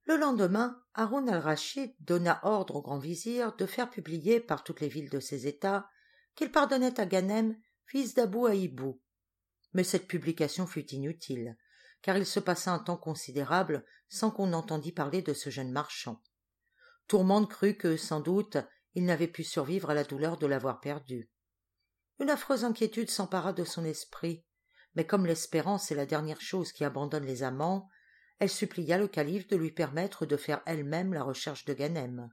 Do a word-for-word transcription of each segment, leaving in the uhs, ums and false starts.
Le lendemain, Haroun al-Rachid donna ordre au grand vizir de faire publier par toutes les villes de ses États qu'il pardonnait à Ganem, fils d'Abou Aïbou. Mais cette publication fut inutile, car il se passa un temps considérable sans qu'on entendît parler de ce jeune marchand. Tourmente crut que, sans doute, il n'avait pu survivre à la douleur de l'avoir perdu. Une affreuse inquiétude s'empara de son esprit, mais comme l'espérance est la dernière chose qui abandonne les amants, elle supplia le calife de lui permettre de faire elle-même la recherche de Ganem.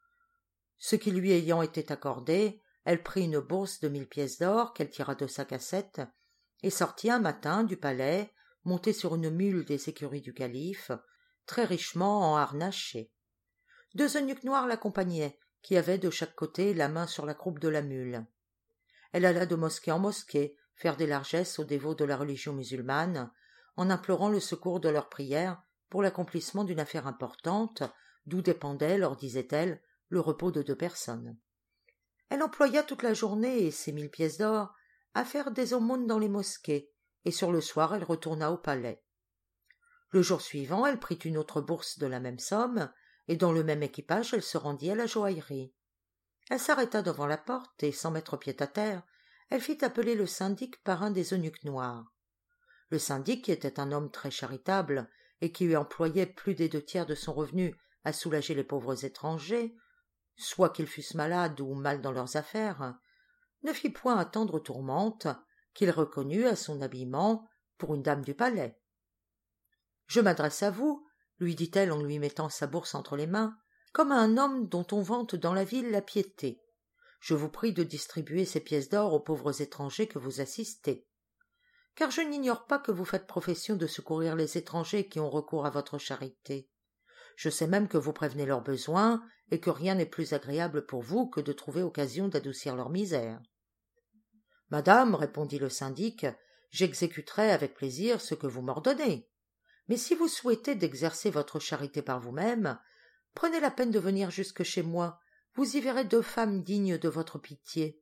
Ce qui lui ayant été accordé, elle prit une bourse de mille pièces d'or qu'elle tira de sa cassette et sortit un matin du palais, montée sur une mule des écuries du calife, très richement enharnachée. Deux eunuques noirs l'accompagnaient, qui avaient de chaque côté la main sur la croupe de la mule. Elle alla de mosquée en mosquée faire des largesses aux dévots de la religion musulmane, en implorant le secours de leurs prières pour l'accomplissement d'une affaire importante, d'où dépendait, leur disait-elle, le repos de deux personnes. Elle employa toute la journée et ses mille pièces d'or à faire des aumônes dans les mosquées, et sur le soir elle retourna au palais. Le jour suivant, elle prit une autre bourse de la même somme, et dans le même équipage elle se rendit à la joaillerie. Elle s'arrêta devant la porte, et sans mettre pied à terre, elle fit appeler le syndic par un des eunuques noirs. Le syndic, qui était un homme très charitable et qui employait plus des deux tiers de son revenu à soulager les pauvres étrangers, soit qu'ils fussent malades ou mal dans leurs affaires, ne fit point attendre Tourmente, qu'il reconnut à son habillement pour une dame du palais. « Je m'adresse à vous, » lui dit-elle en lui mettant sa bourse entre les mains, « comme à un homme dont on vante dans la ville la piété. Je vous prie de distribuer ces pièces d'or aux pauvres étrangers que vous assistez. Car je n'ignore pas que vous faites profession de secourir les étrangers qui ont recours à votre charité. Je sais même que vous prévenez leurs besoins et que rien n'est plus agréable pour vous que de trouver occasion d'adoucir leur misère. »« Madame, répondit le syndic, j'exécuterai avec plaisir ce que vous m'ordonnez. Mais si vous souhaitez d'exercer votre charité par vous-même, prenez la peine de venir jusque chez moi, vous y verrez deux femmes dignes de votre pitié.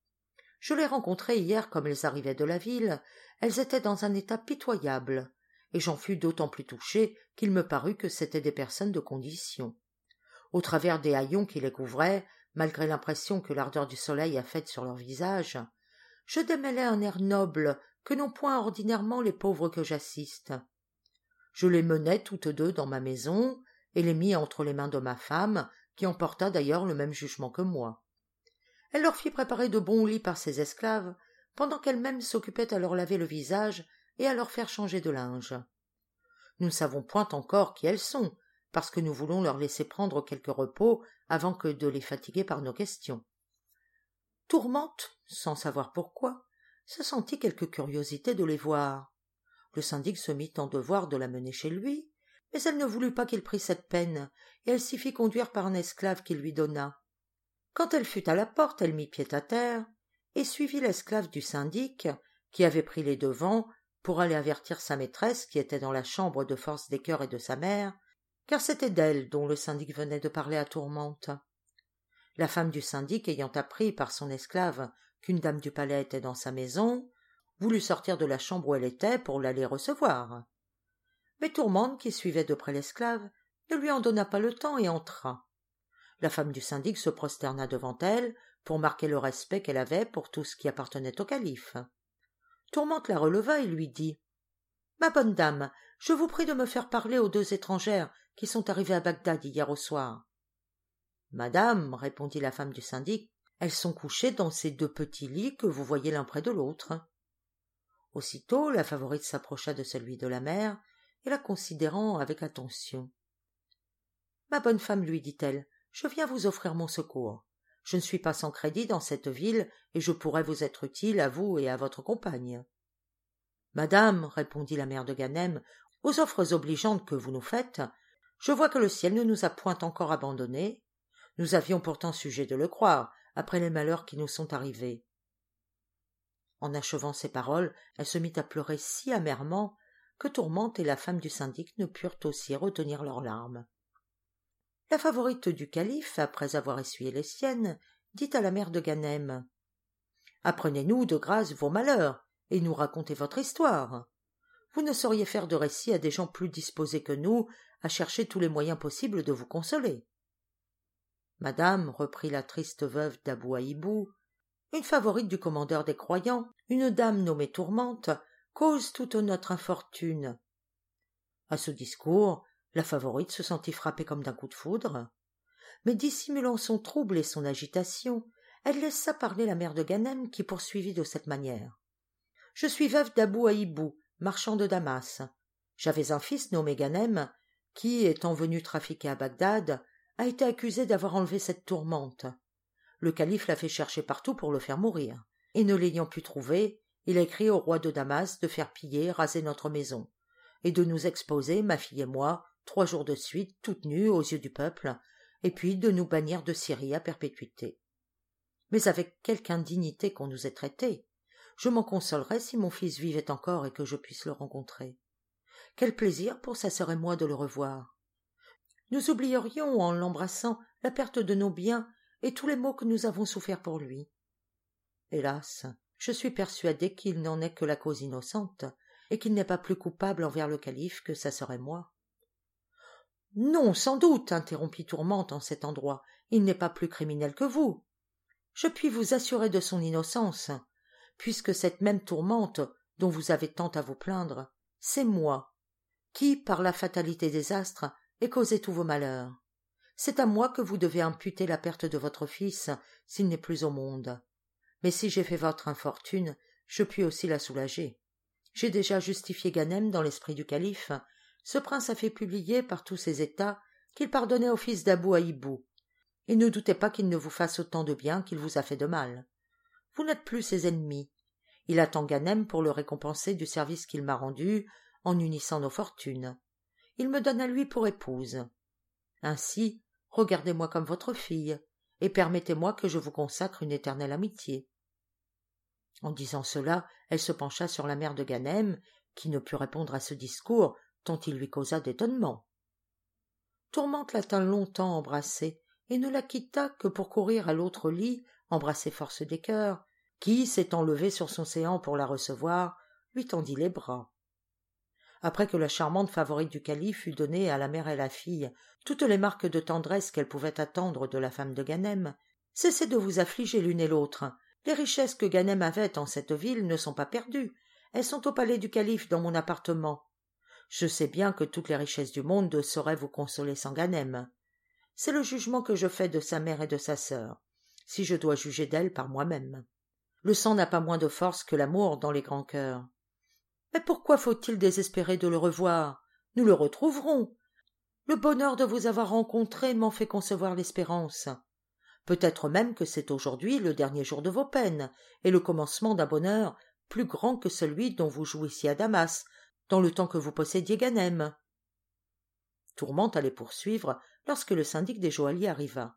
Je les rencontrai hier comme elles arrivaient de la ville, elles étaient dans un état pitoyable, et j'en fus d'autant plus touché qu'il me parut que c'étaient des personnes de condition. Au travers des haillons qui les couvraient, malgré l'impression que l'ardeur du soleil a faite sur leurs visages, je démêlai un air noble que n'ont point ordinairement les pauvres que j'assiste. Je les menai toutes deux dans ma maison, et les mis entre les mains de ma femme, qui en porta d'ailleurs le même jugement que moi. Elle leur fit préparer de bons lits par ses esclaves, pendant qu'elle-même s'occupait à leur laver le visage et à leur faire changer de linge. Nous ne savons point encore qui elles sont, parce que nous voulons leur laisser prendre quelque repos avant que de les fatiguer par nos questions. Tourmente, sans savoir pourquoi, se sentit quelque curiosité de les voir. Le syndic se mit en devoir de la mener chez lui, mais elle ne voulut pas qu'il prît cette peine, et elle s'y fit conduire par un esclave qu'il lui donna. Quand elle fut à la porte, elle mit pied à terre, et suivit l'esclave du syndic, qui avait pris les devants pour aller avertir sa maîtresse, qui était dans la chambre de force des cœurs et de sa mère, car c'était d'elle dont le syndic venait de parler à Tourmente. La femme du syndic, ayant appris par son esclave qu'une dame du palais était dans sa maison, voulut sortir de la chambre où elle était pour l'aller recevoir. Mais Tourmente, qui suivait de près l'esclave, ne lui en donna pas le temps et entra. La femme du syndic se prosterna devant elle pour marquer le respect qu'elle avait pour tout ce qui appartenait au calife. Tourmente la releva et lui dit « Ma bonne dame, je vous prie de me faire parler aux deux étrangères qui sont arrivées à Bagdad hier au soir. »« Madame, répondit la femme du syndic, elles sont couchées dans ces deux petits lits que vous voyez l'un près de l'autre. » Aussitôt, la favorite s'approcha de celui de la mère et la considérant avec attention. « Ma bonne femme, lui dit-elle, je viens vous offrir mon secours. Je ne suis pas sans crédit dans cette ville, et je pourrais vous être utile à vous et à votre compagne. »« Madame, répondit la mère de Ganem, aux offres obligeantes que vous nous faites, je vois que le ciel ne nous a point encore abandonnés. Nous avions pourtant sujet de le croire, après les malheurs qui nous sont arrivés. » En achevant ces paroles, elle se mit à pleurer si amèrement que Tourmente et la femme du syndic ne purent aussi retenir leurs larmes. La favorite du calife, après avoir essuyé les siennes, dit à la mère de Ganem « Apprenez-nous de grâce vos malheurs, et nous racontez votre histoire. vous ne sauriez faire de récit à des gens plus disposés que nous à chercher tous les moyens possibles de vous consoler. Madame, reprit la triste veuve d'Abou Haïbou, une favorite du commandeur des croyants, une dame nommée Tourmente, cause toute notre infortune. À ce discours, la favorite se sentit frappée comme d'un coup de foudre, mais dissimulant son trouble et son agitation, elle laissa parler la mère de Ganem qui poursuivit de cette manière. « Je suis veuve d'Abou Haïbou, marchand de Damas. J'avais un fils nommé Ganem, qui, étant venu trafiquer à Bagdad, a été accusé d'avoir enlevé cette Tourmente. Le calife l'a fait chercher partout pour le faire mourir, et ne l'ayant pu trouver, il a écrit au roi de Damas de faire piller, raser notre maison, et de nous exposer, ma fille et moi, trois jours de suite, toutes nues aux yeux du peuple, et puis de nous bannir de Syrie à perpétuité. Mais avec quelque indignité qu'on nous ait traités, je m'en consolerais si mon fils vivait encore et que je puisse le rencontrer. Quel plaisir pour sa sœur et moi de le revoir. Nous oublierions, en l'embrassant, la perte de nos biens et tous les maux que nous avons soufferts pour lui. Hélas, je suis persuadée qu'il n'en est que la cause innocente, et qu'il n'est pas plus coupable envers le calife que sa sœur et moi. Non, sans doute, interrompit Tourmente en cet endroit, il n'est pas plus criminel que vous. Je puis vous assurer de son innocence, puisque cette même Tourmente, dont vous avez tant à vous plaindre, c'est moi, qui, par la fatalité des astres, ai causé tous vos malheurs. C'est à moi que vous devez imputer la perte de votre fils, s'il n'est plus au monde. Mais si j'ai fait votre infortune, je puis aussi la soulager. J'ai déjà justifié Ganem dans l'esprit du calife. Ce prince a fait publier par tous ses états qu'il pardonnait au fils d'Abou Haïbou. Et ne doutez pas qu'il ne vous fasse autant de bien qu'il vous a fait de mal. Vous n'êtes plus ses ennemis. Il attend Ganem pour le récompenser du service qu'il m'a rendu en unissant nos fortunes. Il me donne à lui pour épouse. Ainsi, regardez-moi comme votre fille, et permettez-moi que je vous consacre une éternelle amitié. » En disant cela, elle se pencha sur la mère de Ganem, qui ne put répondre à ce discours, tant il lui causa d'étonnement. Tourmente la tint longtemps embrassée, et ne la quitta que pour courir à l'autre lit, embrasser Force des cœurs, qui, s'étant levée sur son séant pour la recevoir, lui tendit les bras. Après que la charmante favorite du calife eut donné à la mère et la fille toutes les marques de tendresse qu'elle pouvait attendre de la femme de Ganem, « Cessez de vous affliger l'une et l'autre. Les richesses que Ganem avait en cette ville ne sont pas perdues. Elles sont au palais du calife dans mon appartement. Je sais bien que toutes les richesses du monde sauraient vous consoler sans Ganem. C'est le jugement que je fais de sa mère et de sa sœur, si je dois juger d'elle par moi-même. Le sang n'a pas moins de force que l'amour dans les grands cœurs. Mais pourquoi faut-il désespérer de le revoir? Nous le retrouverons. Le bonheur de vous avoir rencontré m'en fait concevoir l'espérance. Peut-être même que c'est aujourd'hui le dernier jour de vos peines, et le commencement d'un bonheur plus grand que celui dont vous jouissiez à Damas, dans le temps que vous possédiez Ganem. » Tourmente allait poursuivre lorsque le syndic des joailliers arriva.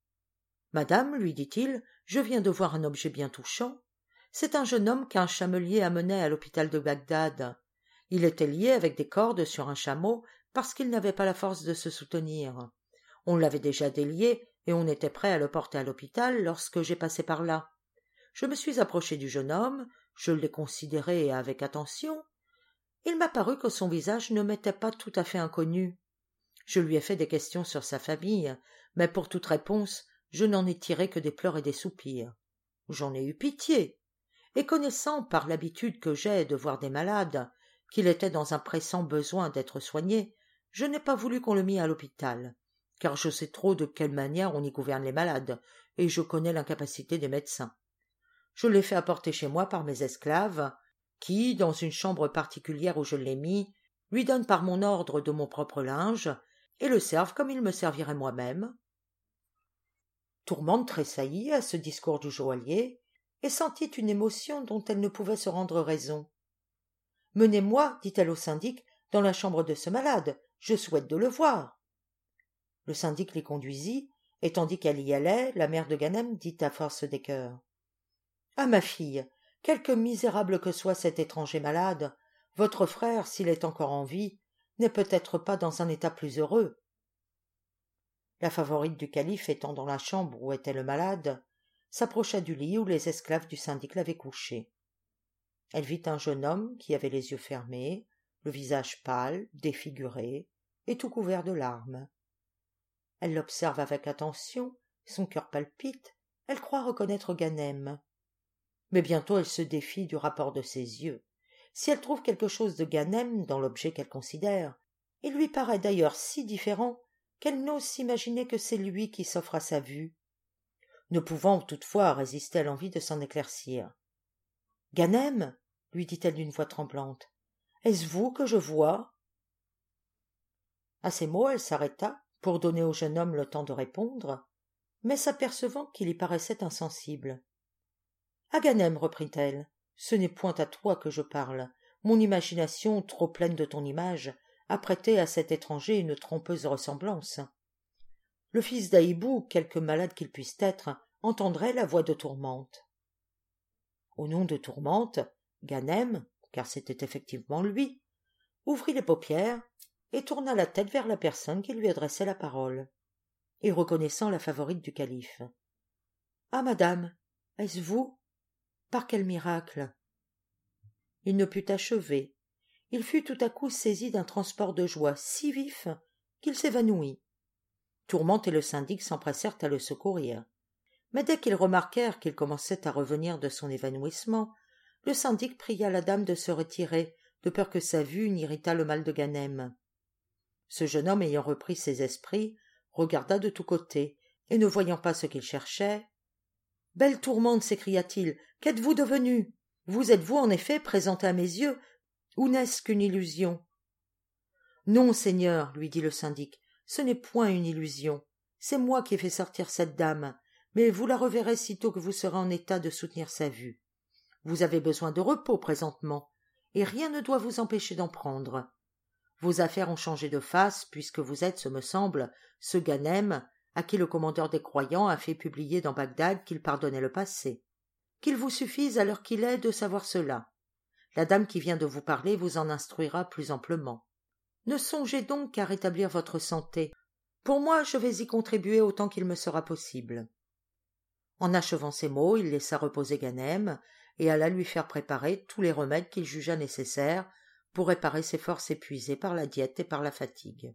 « Madame, lui dit-il, je viens de voir un objet bien touchant. C'est un jeune homme qu'un chamelier amenait à l'hôpital de Bagdad. Il était lié avec des cordes sur un chameau parce qu'il n'avait pas la force de se soutenir. On l'avait déjà délié et on était prêt à le porter à l'hôpital lorsque j'ai passé par là. Je me suis approché du jeune homme, je l'ai considéré avec attention. Il m'a paru que son visage ne m'était pas tout à fait inconnu. Je lui ai fait des questions sur sa famille, mais pour toute réponse, je n'en ai tiré que des pleurs et des soupirs. J'en ai eu pitié, et connaissant par l'habitude que j'ai de voir des malades, qu'il était dans un pressant besoin d'être soigné, je n'ai pas voulu qu'on le mît à l'hôpital, car je sais trop de quelle manière on y gouverne les malades, et je connais l'incapacité des médecins. Je l'ai fait apporter chez moi par mes esclaves, qui, dans une chambre particulière où je l'ai mis, lui donnent par mon ordre de mon propre linge, et le servent comme il me servirait moi-même. » Tourmente tressaillit à ce discours du joaillier, et sentit une émotion dont elle ne pouvait se rendre raison. « Menez-moi, dit-elle au syndic, dans la chambre de ce malade, je souhaite de le voir. » Le syndic l'y conduisit, et tandis qu'elle y allait, la mère de Ganem dit à Force des cœurs. « Ah, ma fille, quelque misérable que soit cet étranger malade, votre frère, s'il est encore en vie, n'est peut-être pas dans un état plus heureux. » La favorite du calife étant dans la chambre où était le malade, s'approcha du lit où les esclaves du syndic l'avaient couché. Elle vit un jeune homme qui avait les yeux fermés, le visage pâle, défiguré, et tout couvert de larmes. Elle l'observe avec attention, son cœur palpite, elle croit reconnaître Ganem. Mais bientôt elle se défie du rapport de ses yeux. Si elle trouve quelque chose de Ganem dans l'objet qu'elle considère, il lui paraît d'ailleurs si différent qu'elle n'ose s'imaginer que c'est lui qui s'offre à sa vue, ne pouvant toutefois résister à l'envie de s'en éclaircir. « Ganem !» lui dit-elle d'une voix tremblante. « Est-ce vous que je vois ?» À ces mots, elle s'arrêta pour donner au jeune homme le temps de répondre, mais s'apercevant qu'il y paraissait insensible. « Ah, Ganem, reprit-elle, ce n'est point à toi que je parle. Mon imagination, trop pleine de ton image, a prêté à cet étranger une trompeuse ressemblance. Le fils d'Aïbou, quelque malade qu'il puisse être, entendrait la voix de Tourmente. » Au nom de Tourmente, Ganem, car c'était effectivement lui, ouvrit les paupières et tourna la tête vers la personne qui lui adressait la parole, et reconnaissant la favorite du calife. « Ah, madame, est-ce vous? Par quel miracle ?» Il ne put achever. Il fut tout à coup saisi d'un transport de joie si vif qu'il s'évanouit. Tourmente et le syndic s'empressèrent à le secourir. Mais dès qu'ils remarquèrent qu'il commençait à revenir de son évanouissement, le syndic pria la dame de se retirer, de peur que sa vue n'irritât le mal de Ganem. Ce jeune homme ayant repris ses esprits, regarda de tous côtés, et ne voyant pas ce qu'il cherchait, « Belle Tourmente, s'écria-t-il, qu'êtes-vous devenue? Vous êtes-vous en effet présentée à mes yeux, ou n'est-ce qu'une illusion ?» Non, seigneur, lui dit le syndic, ce n'est point une illusion. C'est moi qui ai fait sortir cette dame, mais vous la reverrez sitôt que vous serez en état de soutenir sa vue. Vous avez besoin de repos présentement, et rien ne doit vous empêcher d'en prendre. Vos affaires ont changé de face, puisque vous êtes, ce me semble, ce Ganem à qui le commandeur des croyants a fait publier dans Bagdad qu'il pardonnait le passé. Qu'il vous suffise à l'heure qu'il est de savoir cela. La dame qui vient de vous parler vous en instruira plus amplement. Ne songez donc qu'à rétablir votre santé. Pour moi, je vais y contribuer autant qu'il me sera possible. » En achevant ces mots, il laissa reposer Ganem et alla lui faire préparer tous les remèdes qu'il jugea nécessaires pour réparer ses forces épuisées par la diète et par la fatigue.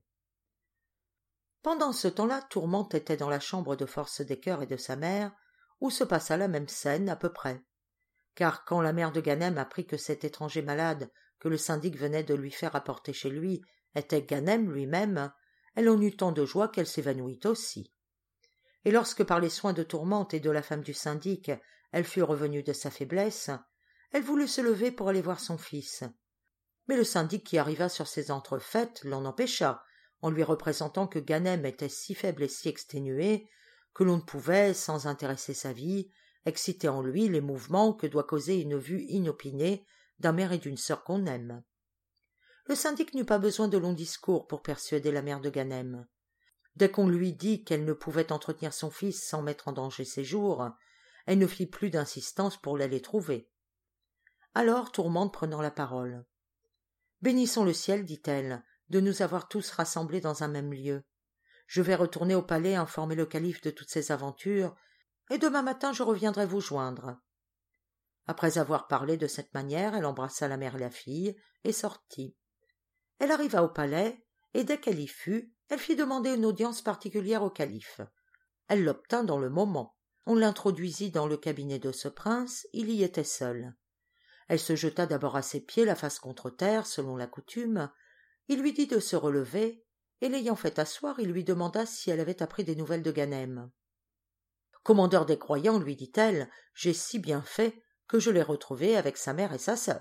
Pendant ce temps-là, Tourmente était dans la chambre de force des cœurs et de sa mère, où se passa la même scène à peu près. Car quand la mère de Ganem apprit que cet étranger malade que le syndic venait de lui faire apporter chez lui était Ganem lui-même, elle en eut tant de joie qu'elle s'évanouit aussi. Et lorsque par les soins de Tourmente et de la femme du syndic, elle fut revenue de sa faiblesse, elle voulut se lever pour aller voir son fils. Mais le syndic qui arriva sur ces entrefaites l'en empêcha, en lui représentant que Ganem était si faible et si exténué que l'on ne pouvait, sans intéresser sa vie, exciter en lui les mouvements que doit causer une vue inopinée d'un mère et d'une sœur qu'on aime. Le syndic n'eut pas besoin de longs discours pour persuader la mère de Ganem. Dès qu'on lui dit qu'elle ne pouvait entretenir son fils sans mettre en danger ses jours, elle ne fit plus d'insistance pour l'aller trouver. Alors Tourmente prenant la parole. « Bénissons le ciel, dit-elle, de nous avoir tous rassemblés dans un même lieu. Je vais retourner au palais informer le calife de toutes ces aventures, et demain matin je reviendrai vous joindre. » Après avoir parlé de cette manière, elle embrassa la mère et la fille, et sortit. Elle arriva au palais, et dès qu'elle y fut, elle fit demander une audience particulière au calife. Elle l'obtint dans le moment. On l'introduisit dans le cabinet de ce prince, il y était seul. Elle se jeta d'abord à ses pieds, la face contre terre, selon la coutume. Il lui dit de se relever, et l'ayant fait asseoir, il lui demanda si elle avait appris des nouvelles de Ganem. « Commandeur des croyants, lui dit-elle, j'ai si bien fait que je l'ai retrouvé avec sa mère et sa sœur. »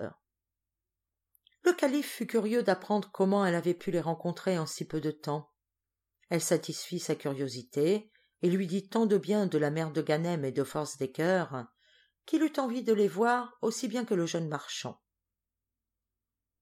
Le calife fut curieux d'apprendre comment elle avait pu les rencontrer en si peu de temps. Elle satisfit sa curiosité et lui dit tant de bien de la mère de Ganem et de Force des cœurs qu'il eut envie de les voir aussi bien que le jeune marchand.